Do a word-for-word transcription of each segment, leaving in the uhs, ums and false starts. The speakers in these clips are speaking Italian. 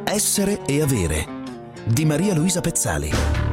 Essere e avere di Maria Luisa Pezzali.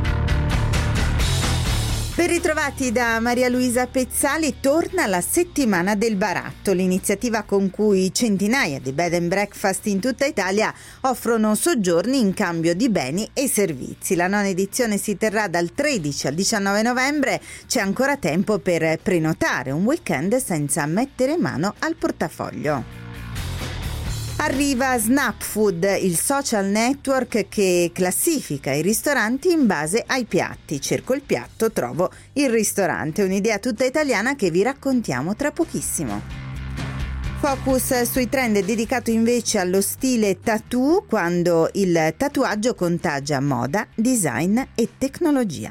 Ben ritrovati da Maria Luisa Pezzali. Torna la settimana del baratto, l'iniziativa con cui centinaia di bed and breakfast in tutta Italia offrono soggiorni in cambio di beni e servizi. La nona edizione si terrà dal tredici al diciannove novembre. C'è ancora tempo per prenotare un weekend senza mettere mano al portafoglio. Arriva Snap Food, il social network che classifica i ristoranti in base ai piatti. Cerco il piatto, trovo il ristorante. Un'idea tutta italiana che vi raccontiamo tra pochissimo. Focus sui trend è dedicato invece allo stile tattoo, quando il tatuaggio contagia moda, design e tecnologia.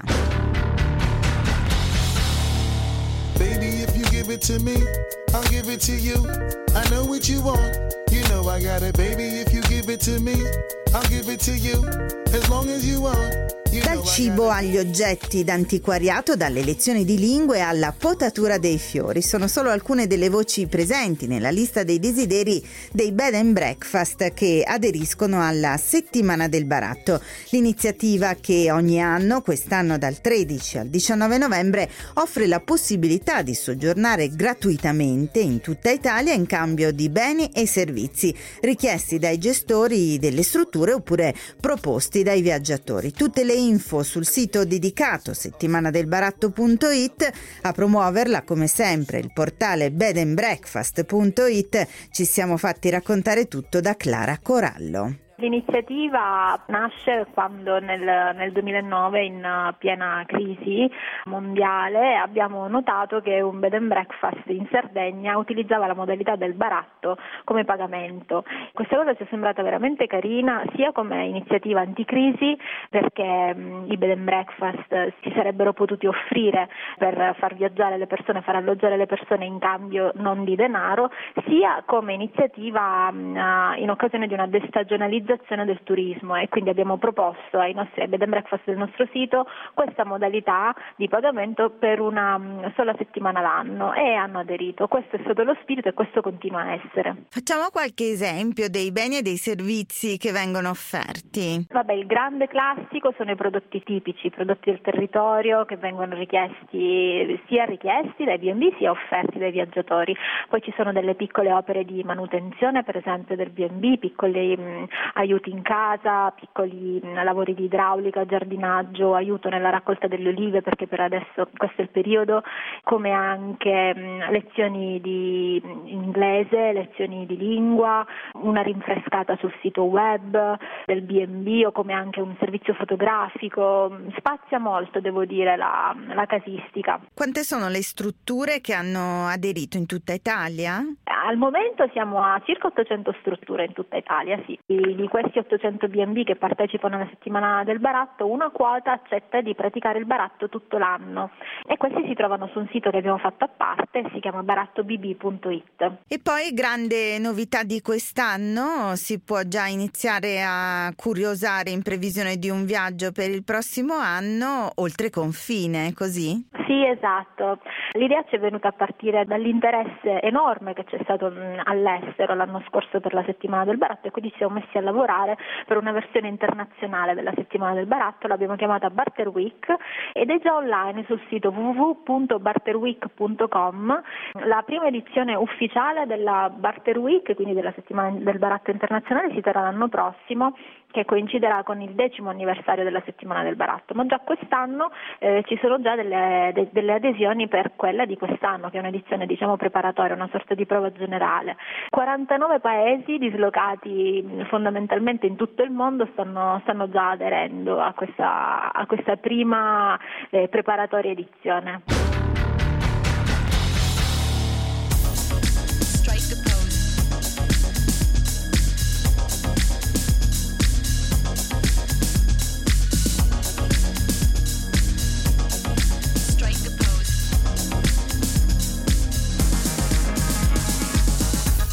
Baby, if you give it to me, I'll give it to you. I know what you want. You know I got it, baby, if you give it to me, I'll give it to you, as long as you want. Dal cibo agli oggetti d'antiquariato, dalle lezioni di lingue alla potatura dei fiori, sono solo alcune delle voci presenti nella lista dei desideri dei bed and breakfast che aderiscono alla settimana del baratto. L'iniziativa, che ogni anno, quest'anno dal tredici al diciannove novembre, offre la possibilità di soggiornare gratuitamente in tutta Italia in cambio di beni e servizi richiesti dai gestori delle strutture oppure proposti dai viaggiatori. Tutte le info sul sito dedicato settimanadelbaratto punto it. A promuoverla, come sempre, il portale bed and breakfast punto it. Ci siamo fatti raccontare tutto da Clara Corallo. L'iniziativa nasce quando nel, nel duemilanove, in piena crisi mondiale, abbiamo notato che un bed and breakfast in Sardegna utilizzava la modalità del baratto come pagamento. Questa cosa ci è sembrata veramente carina, sia come iniziativa anticrisi, perché mh, i bed and breakfast si sarebbero potuti offrire per far viaggiare le persone, far alloggiare le persone in cambio non di denaro, sia come iniziativa mh, in occasione di una destagionalizzazione del turismo, e quindi abbiamo proposto ai nostri ai bed and breakfast del nostro sito questa modalità di pagamento per una sola settimana l'anno, e hanno aderito. Questo è stato lo spirito e questo continua a essere. Facciamo qualche esempio dei beni e dei servizi che vengono offerti. Vabbè, il grande classico sono i prodotti tipici, i prodotti del territorio che vengono richiesti sia richiesti dai B and B sia offerti dai viaggiatori. Poi ci sono delle piccole opere di manutenzione, per esempio del B and B, piccoli mh, aiuti in casa, piccoli mh, lavori di idraulica, giardinaggio, aiuto nella raccolta delle olive, perché per adesso questo è il periodo, come anche mh, lezioni di mh, inglese, lezioni di lingua, una rinfrescata sul sito web del B and B, o come anche un servizio fotografico. Spazia molto, devo dire, la, la casistica. Quante sono le strutture che hanno aderito in tutta Italia? Al momento siamo a circa ottocento strutture in tutta Italia, sì. Di questi ottocento B and B che partecipano alla settimana del baratto, una quota accetta di praticare il baratto tutto l'anno, e questi si trovano su un sito che abbiamo fatto a parte, si chiama baratto b b punto it. E poi, grande novità di quest'anno, si può già iniziare a curiosare in previsione di un viaggio per il prossimo anno oltre confine, così? Sì, esatto. L'idea ci è venuta a partire dall'interesse enorme che c'è stato all'estero l'anno scorso per la settimana del baratto, e quindi ci siamo messi a lavorare per una versione internazionale della settimana del baratto. L'abbiamo chiamata Barter Week ed è già online sul sito w w w punto barter week punto com. La prima edizione ufficiale della Barter Week, quindi della settimana del baratto internazionale, si terrà l'anno prossimo, che coinciderà con il decimo anniversario della settimana del baratto, ma già quest'anno eh, ci sono già delle, de, delle adesioni per quella di quest'anno, che è un'edizione, diciamo, preparatoria, una sorta di prova generale. quarantanove paesi dislocati fondamentalmente in tutto il mondo stanno, stanno già aderendo a questa, a questa prima eh, preparatoria edizione. Il cibo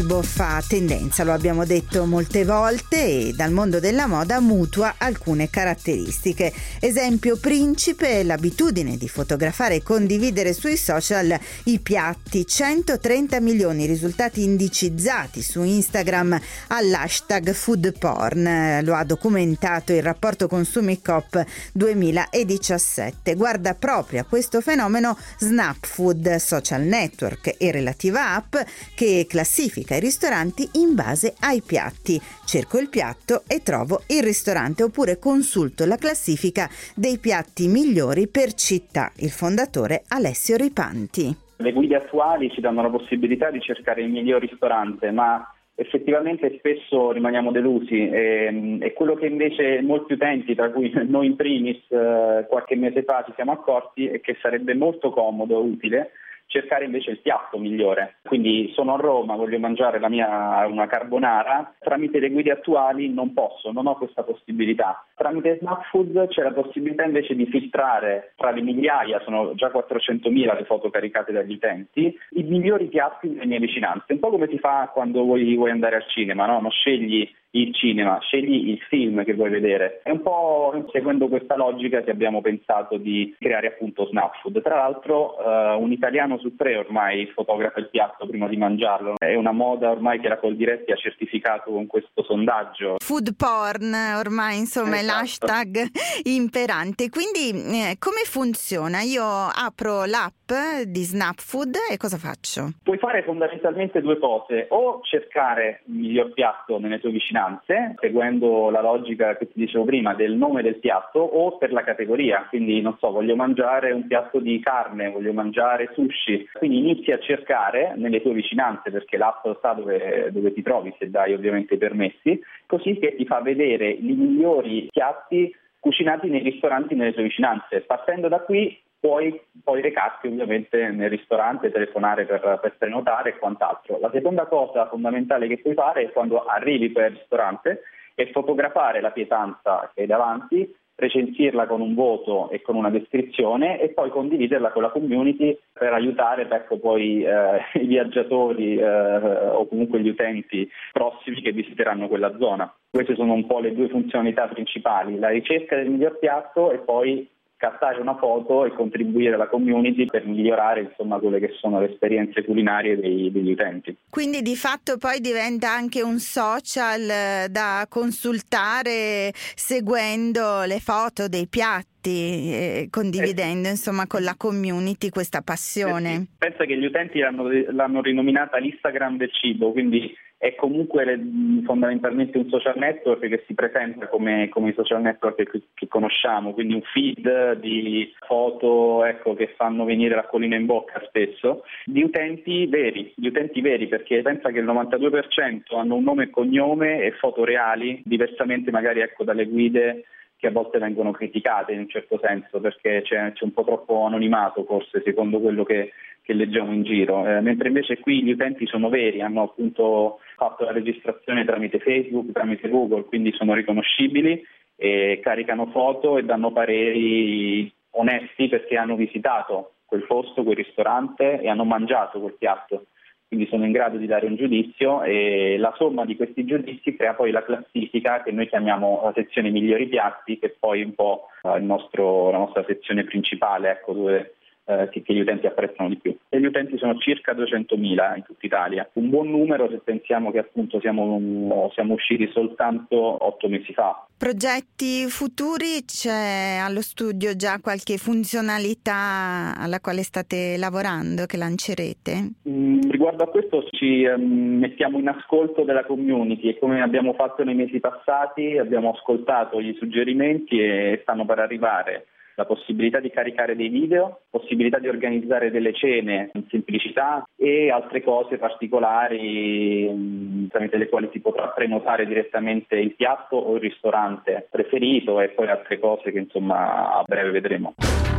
verbo fa tendenza, lo abbiamo detto molte volte, e dal mondo della moda mutua alcune caratteristiche. Esempio principe, l'abitudine di fotografare e condividere sui social i piatti. centotrenta milioni risultati indicizzati su Instagram all'hashtag food porn, lo ha documentato il rapporto Consumi Coop duemiladiciassette. Guarda proprio a questo fenomeno Snap Food, social network e relativa app che classifica i ristoranti in base ai piatti. Cerco il piatto e trovo il ristorante, oppure consulto la classifica dei piatti migliori per città. Il fondatore Alessio Ripanti. Le guide attuali ci danno la possibilità di cercare il miglior ristorante, ma effettivamente spesso rimaniamo delusi e, e quello che invece molti utenti, tra cui noi in primis, eh, qualche mese fa ci siamo accorti è che sarebbe molto comodo e utile cercare invece il piatto migliore. Quindi sono a Roma, voglio mangiare la mia una carbonara, tramite le guide attuali non posso, non ho questa possibilità. Tramite Snap Food c'è la possibilità invece di filtrare tra le migliaia, sono già quattrocentomila le foto caricate dagli utenti, i migliori piatti delle mie vicinanze. Un po' come si fa quando vuoi, vuoi andare al cinema, no? Non scegli il cinema, scegli il film che vuoi vedere. È un po' seguendo questa logica che abbiamo pensato di creare appunto Snap Food. Tra l'altro eh, un italiano su tre ormai fotografa il piatto prima di mangiarlo. È una moda ormai che la Coldiretti ha certificato con questo sondaggio. Food porn ormai insomma esatto. È l'hashtag imperante. Quindi eh, come funziona? Io apro l'app di Snap Food e cosa faccio? Puoi fare fondamentalmente due cose: o cercare il miglior piatto nelle tue vicinanze seguendo la logica che ti dicevo prima del nome del piatto, o per la categoria. Quindi non so, voglio mangiare un piatto di carne, voglio mangiare sushi, quindi inizi a cercare nelle tue vicinanze, perché l'app sta dove, dove ti trovi, se dai ovviamente i permessi, così che ti fa vedere i migliori piatti cucinati nei ristoranti nelle tue vicinanze. Partendo da qui puoi poi recarti ovviamente nel ristorante, telefonare per, per prenotare e quant'altro. La seconda cosa fondamentale che puoi fare è, quando arrivi poi al ristorante, è fotografare la pietanza che hai davanti, recensirla con un voto e con una descrizione e poi condividerla con la community per aiutare ecco, poi eh, i viaggiatori eh, o comunque gli utenti prossimi che visiteranno quella zona. Queste sono un po' le due funzionalità principali: la ricerca del miglior piatto e poi scattare una foto e contribuire alla community per migliorare insomma quelle che sono le esperienze culinarie dei, degli utenti. Quindi di fatto poi diventa anche un social da consultare seguendo le foto dei piatti, eh, condividendo eh, insomma con la community questa passione. Eh sì. Pensa che gli utenti l'hanno, l'hanno rinominata l'Instagram del cibo, quindi è comunque fondamentalmente un social network che si presenta come, come i social network che, che conosciamo, quindi un feed di foto ecco, che fanno venire l'acquolina in bocca spesso, di utenti veri, di utenti veri, perché pensa che il novantadue per cento hanno un nome e cognome e foto reali, diversamente magari ecco, dalle guide che a volte vengono criticate in un certo senso, perché c'è, c'è un po' troppo anonimato forse secondo quello che, che leggiamo in giro, eh, mentre invece qui gli utenti sono veri, hanno appunto fatto la registrazione tramite Facebook, tramite Google, quindi sono riconoscibili e caricano foto e danno pareri onesti perché hanno visitato quel posto, quel ristorante e hanno mangiato quel piatto. Quindi sono in grado di dare un giudizio e la somma di questi giudizi crea poi la classifica che noi chiamiamo la sezione migliori piatti, che poi è un po' il nostro, la nostra sezione principale, ecco, dove eh, che, che gli utenti apprezzano di più. E gli utenti sono circa duecentomila in tutta Italia, un buon numero se pensiamo che appunto siamo, siamo usciti soltanto otto mesi fa. Progetti futuri? C'è allo studio già qualche funzionalità alla quale state lavorando, che lancerete? Mm, riguardo a questo ci um, mettiamo in ascolto della community e, come abbiamo fatto nei mesi passati, abbiamo ascoltato gli suggerimenti e stanno per arrivare la possibilità di caricare dei video, possibilità di organizzare delle cene in semplicità e altre cose particolari mh, tramite le quali si potrà prenotare direttamente il piatto o il ristorante preferito, e poi altre cose che insomma a breve vedremo.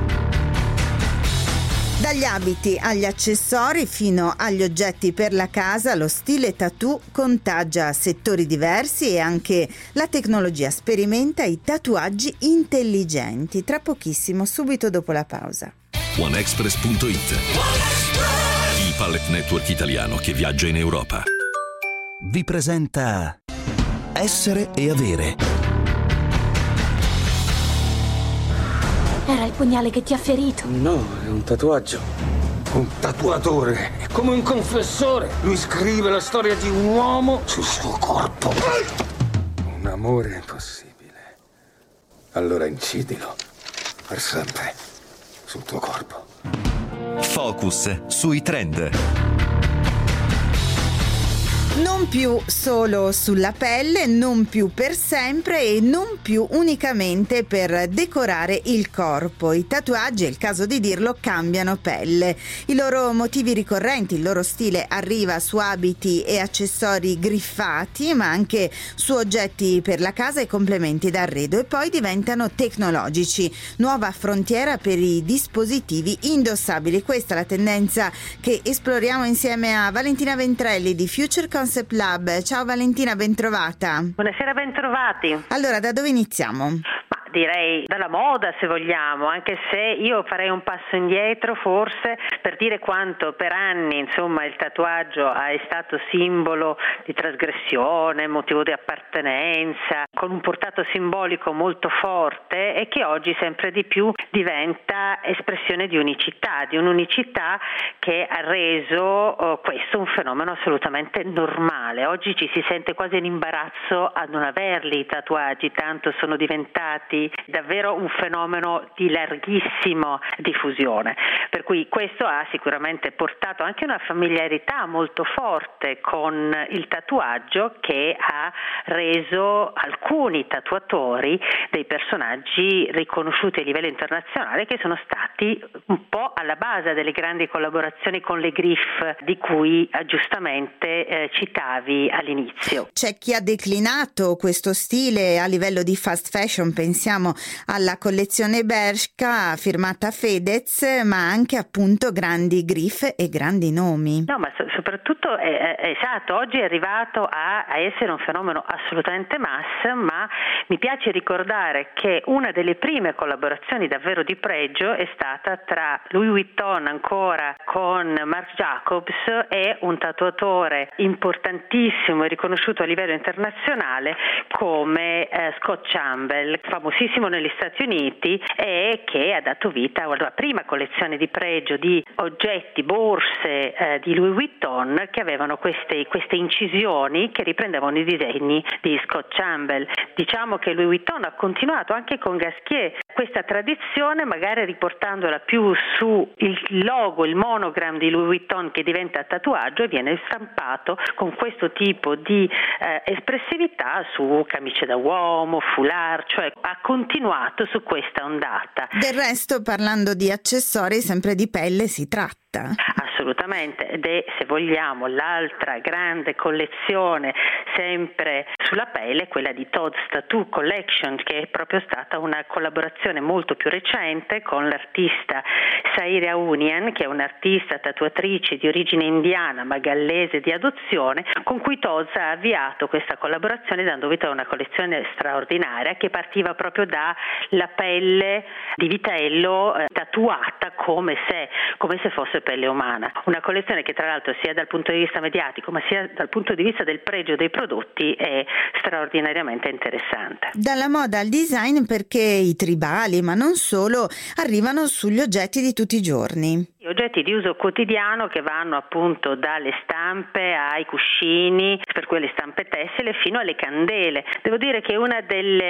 Dagli abiti agli accessori fino agli oggetti per la casa, lo stile tattoo contagia settori diversi e anche la tecnologia sperimenta i tatuaggi intelligenti. Tra pochissimo, subito dopo la pausa. OneExpress punto it, il pallet network italiano che viaggia in Europa. vi presenta Essere e Avere. Era il pugnale che ti ha ferito. No, è un tatuaggio. Un tatuatore. È come un confessore. Lui scrive la storia di un uomo sul suo corpo. Un amore impossibile. Allora incidilo. Per sempre. Sul tuo corpo. Focus sui trend. Non più solo sulla pelle, non più per sempre e non più unicamente per decorare il corpo. I tatuaggi, è il caso di dirlo, cambiano pelle. I loro motivi ricorrenti, il loro stile arriva su abiti e accessori griffati, ma anche su oggetti per la casa e complementi d'arredo, e poi diventano tecnologici. Nuova frontiera per i dispositivi indossabili. Questa è la tendenza che esploriamo insieme a Valentina Ventrelli di Future Concept Lab. Ciao Valentina, bentrovata. Buonasera, bentrovati. Allora, da dove iniziamo? Ma direi dalla moda, se vogliamo, anche se io farei un passo indietro forse per dire quanto per anni, insomma, il tatuaggio è stato simbolo di trasgressione, motivo di appartenenza, con un portato simbolico molto forte, e che oggi sempre di più diventa espressione di unicità, di un'unicità che ha reso uh, questo un fenomeno assolutamente normale. Oggi ci si sente quasi in imbarazzo a non averli i tatuaggi, tanto sono diventati davvero un fenomeno di larghissima diffusione, per cui questo ha sicuramente portato anche una familiarità molto forte con il tatuaggio, che ha reso alcuni tatuatori dei personaggi riconosciuti a livello internazionale, che sono stati un po' alla base delle grandi collaborazioni con le Griff di cui eh, giustamente eh, citavi all'inizio. C'è chi ha declinato questo stile a livello di fast fashion, pensiamo alla collezione Bershka firmata Fedez, ma anche appunto grandi Griff e grandi nomi. No, ma so- soprattutto è, è esatto, oggi è arrivato a, a essere un fenomeno assolutamente mass, ma mi piace ricordare che una delle prime collaborazioni davvero di pregio è stata tra Louis Vuitton ancora con Marc Jacobs e un tatuatore importantissimo e riconosciuto a livello internazionale come eh, Scott Campbell, famosissimo negli Stati Uniti, e che ha dato vita alla prima collezione di pregio di oggetti, borse eh, di Louis Vuitton che avevano queste, queste incisioni che riprendevano i disegni di Scott Campbell. Diciamo che Louis Vuitton ha continuato anche con Gasquier questa tradizione, magari riportandola più su il logo, il monogram di Louis Vuitton, che diventa tatuaggio e viene stampato con questo tipo di eh, espressività su camicie da uomo, foulard, cioè ha continuato su questa ondata. Del resto, parlando di accessori, sempre di pelle si tratta. Assolutamente, ed è, se vogliamo, l'altra grande collezione sempre sulla pelle, quella di Tod's Tattoo Collection, che è proprio stata una collaborazione molto più recente con l'artista Saira Unian, che è un'artista tatuatrice di origine indiana ma gallese di adozione, con cui Tod's ha avviato questa collaborazione dando vita a una collezione straordinaria che partiva proprio dalla pelle di vitello eh, tatuata come se, come se fosse pelle umana. Una collezione che tra l'altro sia dal punto di vista mediatico ma sia dal punto di vista del pregio dei prodotti è straordinariamente interessante. Dalla moda al design, perché i tribali, ma non solo, arrivano sugli oggetti di tutti i giorni. Oggetti di uso quotidiano che vanno appunto dalle stampe ai cuscini, per quelle stampe tessile, fino alle candele. Devo dire che uno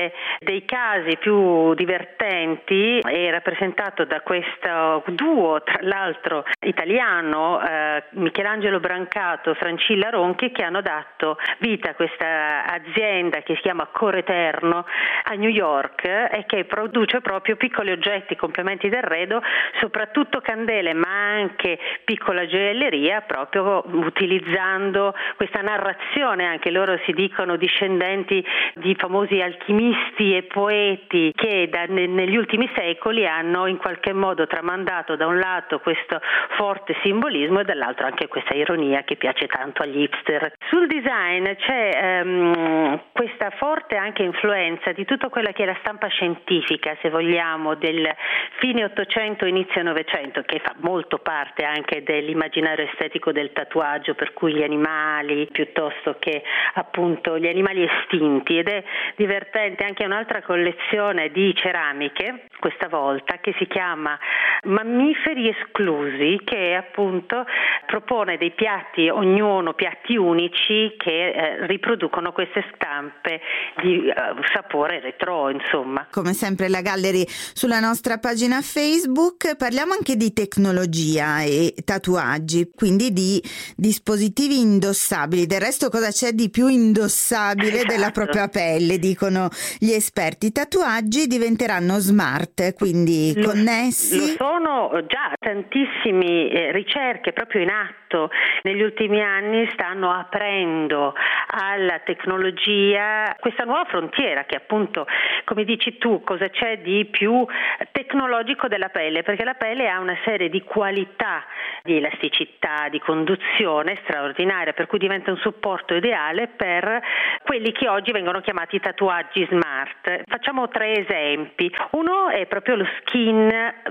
dei casi più divertenti è rappresentato da questo duo, tra l'altro italiano, eh, Michelangelo Brancato e Francilla Ronchi, che hanno dato vita a questa azienda che si chiama Core Eterno a New York e che produce proprio piccoli oggetti, complementi d'arredo, soprattutto candele, ma anche piccola gioielleria, proprio utilizzando questa narrazione. Anche loro si dicono discendenti di famosi alchimisti e poeti che da, ne, negli ultimi secoli hanno in qualche modo tramandato da un lato questo forte simbolismo e dall'altro anche questa ironia che piace tanto agli hipster. Sul design c'è ehm, questa forte anche influenza di tutto quella che è la stampa scientifica, se vogliamo, del fine Ottocento, inizio Novecento, che fa molto molto parte anche dell'immaginario estetico del tatuaggio, per cui gli animali piuttosto che appunto gli animali estinti, ed è divertente anche un'altra collezione di ceramiche questa volta che si chiama Mammiferi esclusi, che appunto propone dei piatti, ognuno piatti unici che eh, riproducono queste stampe di eh, sapore retro, insomma. Come sempre la Gallery sulla nostra pagina Facebook. Parliamo anche di tecnologia e tatuaggi, quindi di dispositivi indossabili. Del resto cosa c'è di più indossabile esatto. della propria pelle, dicono gli esperti. I tatuaggi diventeranno smart, quindi lo, connessi. Lo sono già, tantissime eh, ricerche proprio in atto negli ultimi anni stanno aprendo alla tecnologia questa nuova frontiera che appunto, come dici tu, cosa c'è di più tecnologico della pelle, perché la pelle ha una serie di qualità di elasticità, di conduzione straordinaria, per cui diventa un supporto ideale per quelli che oggi vengono chiamati tatuaggi smart. Facciamo tre esempi. Uno è proprio lo skin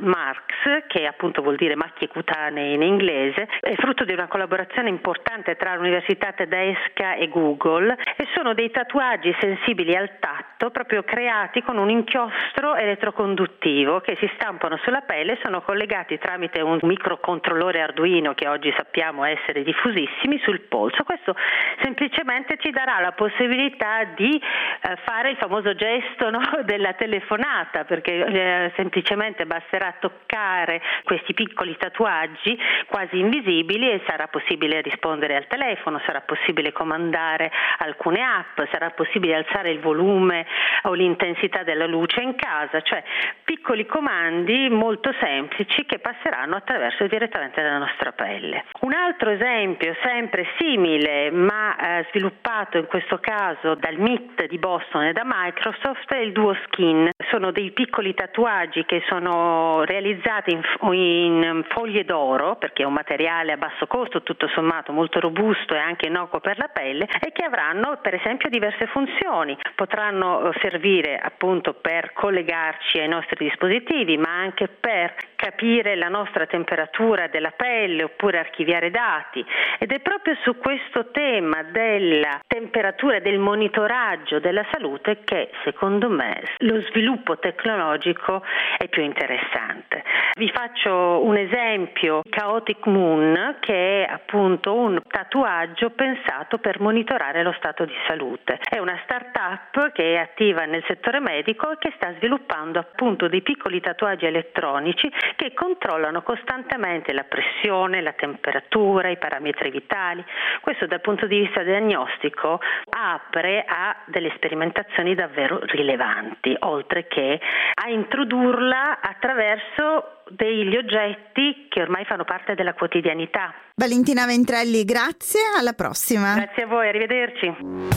marks, che appunto vuol dire macchie cutanee in inglese, è frutto di una collaborazione importante tra l'Università tedesca e Google, e sono dei tatuaggi sensibili al tatto, proprio creati con un inchiostro elettroconduttivo che si stampano sulla pelle e sono collegati tramite un microcontrollore Arduino, che oggi sappiamo essere diffusissimi, sul polso. Questo semplicemente ci darà la possibilità di eh, fare il famoso gesto, no, della telefonata, perché eh, semplicemente basterà toccare questi piccoli tatuaggi quasi invisibili e sarà possibile rispondere al telefono, sarà possibile comandare alcune app, sarà possibile alzare il volume o l'intensità della luce in casa, cioè piccoli comandi molto semplici che passeranno attraverso direttamente la nostra pelle. Un altro esempio sempre simile ma eh, sviluppato in questo caso dal M I T di Boston e da Microsoft è il Duo Skin. Sono dei piccoli tatuaggi che sono realizzati in, in foglie d'oro, perché è un materiale a basso costo, tutto sommato molto robusto e anche innocuo per la pelle, e che avranno per esempio diverse funzioni. Potranno servire appunto per collegarci ai nostri dispositivi, ma anche per capire la nostra temperatura della pelle oppure archiviare dati. Ed è proprio su questo tema della temperatura e del monitoraggio della salute che secondo me lo sviluppo tecnologico è più interessante. Vi faccio un esempio: Chaotic Moon, che è appunto un tatuaggio pensato per monitorare lo stato di salute. È una start-up che è attiva nel settore medico e che sta sviluppando appunto dei piccoli tatuaggi elettronici che controllano costantemente la pressione, la temperatura, i parametri vitali. Questo dal punto di vista diagnostico apre a delle sperimentazioni davvero rilevanti, oltre che a introdurla attraverso degli oggetti che ormai fanno parte della quotidianità. Valentina Ventrelli, grazie, alla prossima. Grazie a voi, arrivederci.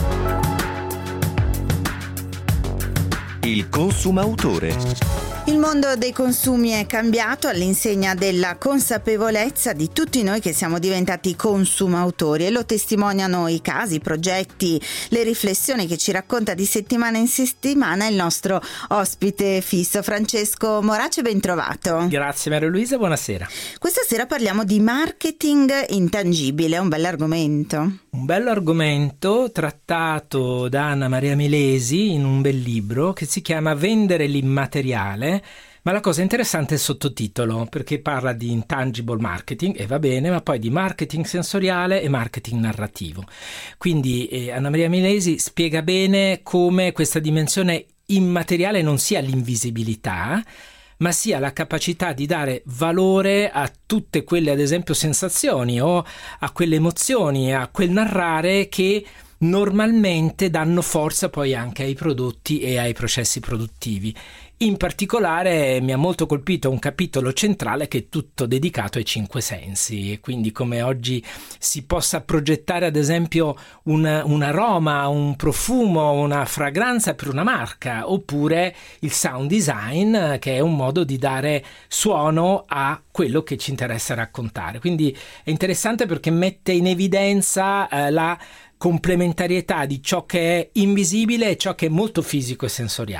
Il consumautore. Il mondo dei consumi è cambiato all'insegna della consapevolezza di tutti noi che siamo diventati consumautori, e lo testimoniano i casi, i progetti, le riflessioni che ci racconta di settimana in settimana il nostro ospite fisso Francesco Morace. Ben trovato. Grazie Maria Luisa, buonasera. Questa sera parliamo di marketing intangibile, un bell'argomento. Un bello argomento trattato da Anna Maria Milesi in un bel libro che si chiama Vendere l'immateriale. Ma la cosa interessante è il sottotitolo, perché parla di intangible marketing, e va bene, ma poi di marketing sensoriale e marketing narrativo. Quindi eh, Anna Maria Milesi spiega bene come questa dimensione immateriale non sia l'invisibilità, ma sia la capacità di dare valore a tutte quelle, ad esempio, sensazioni o a quelle emozioni, a quel narrare che normalmente danno forza poi anche ai prodotti e ai processi produttivi. In particolare mi ha molto colpito un capitolo centrale che è tutto dedicato ai cinque sensi, e quindi come oggi si possa progettare ad esempio un, un aroma, un profumo, una fragranza per una marca, oppure il sound design, che è un modo di dare suono a quello che ci interessa raccontare. Quindi è interessante perché mette in evidenza eh, la complementarietà di ciò che è invisibile e ciò che è molto fisico e sensoriale.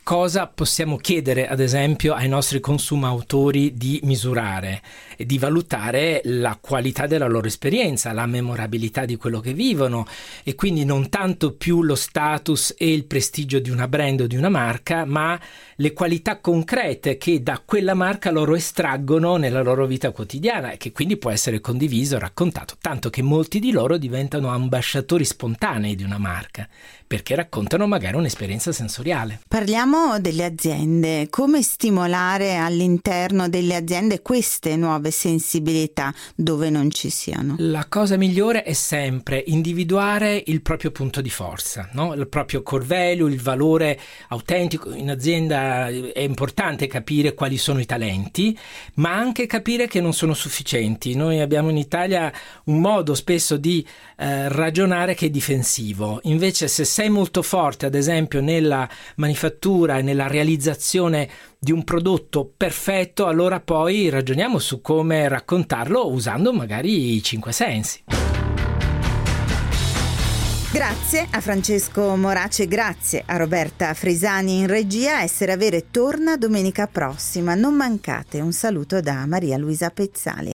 cosa possiamo chiedere, ad esempio, ai nostri consumatori di misurare e di valutare la qualità della loro esperienza, la memorabilità di quello che vivono, e quindi non tanto più lo status e il prestigio di una brand o di una marca, ma le qualità concrete che da quella marca loro estraggono nella loro vita quotidiana e che quindi può essere condiviso, raccontato, tanto che molti di loro diventano ambasciatori spontanei di una marca, perché raccontano magari un'esperienza sensoriale. Parliamo delle aziende. Come stimolare all'interno delle aziende queste nuove sensibilità dove non ci siano? La cosa migliore è sempre individuare il proprio punto di forza, no? Il proprio core value, il valore autentico. In azienda è importante capire quali sono i talenti, ma anche capire che non sono sufficienti. Noi abbiamo in Italia un modo spesso di eh, ragionare che è difensivo. Invece, se sei molto forte, ad esempio, nella manifattura e nella realizzazione di un prodotto perfetto, allora poi ragioniamo su come raccontarlo usando magari i cinque sensi. Grazie a Francesco Morace, grazie a Roberta Frisani in regia. Essere Avere torna domenica prossima, non mancate. Un saluto da Maria Luisa Pezzali.